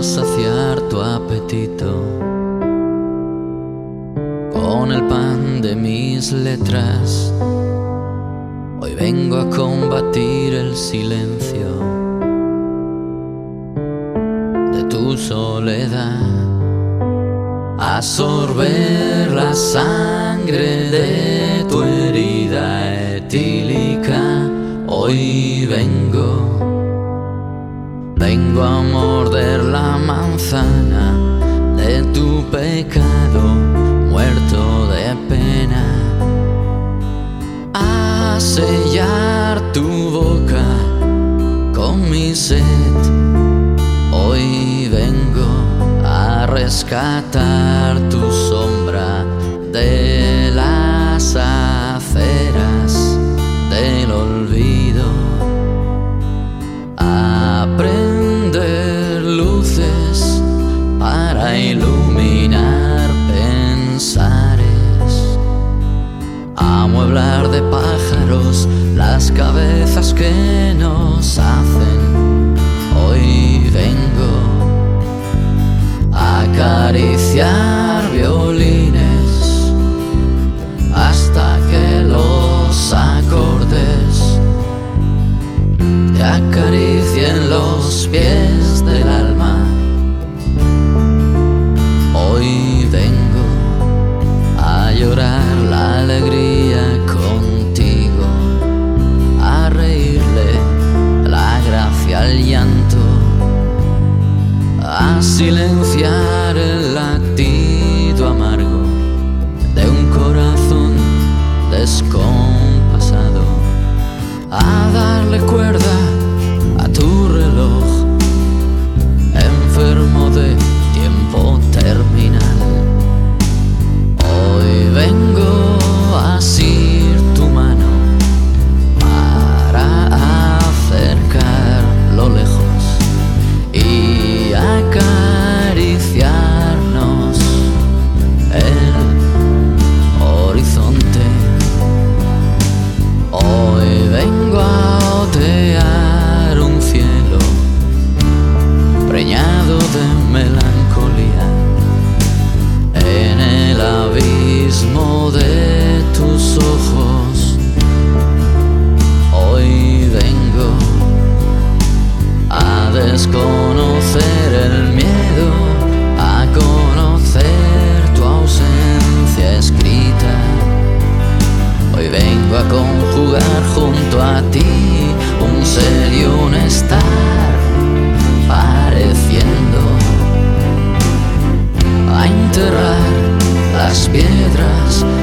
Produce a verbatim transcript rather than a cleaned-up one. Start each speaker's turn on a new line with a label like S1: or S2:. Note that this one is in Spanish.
S1: a saciar tu apetito con el pan de mis letras. Hoy vengo a combatir el silencio de tu soledad, a sorber la sangre de tu herida etílica. Hoy vengo, vengo a morder la manzana de tu pecado, muerto de pena, a sellar tu boca con mi sed. Hoy vengo a rescatar tu sombra de las aceras del olvido, a prender luces para iluminar pensares, a amueblar de pájaros las cabezas que nos hacen. Hoy vengo a acariciar violines hasta que los acordes te acaricien los pies del alma. Hoy vengo a llorar la alegría contigo, a reírle la gracia al llanto, a silenciar el latido amargo de un corazón descompasado, a darle cuerda a tu reloj enfermo de tiempo terminal. Hoy vengo a asir tu mano para acercar lo lejos y acariciarnos el horizonte. Hoy vengo a otear un cielo preñado de melancolía en el abismo de tus ojos. Hoy vengo a desconocer el miedo, a conocer tu ausencia escrita. Hoy vengo a conjugar junto a ti un ser y un estar, pareciendo a enterrar las piedras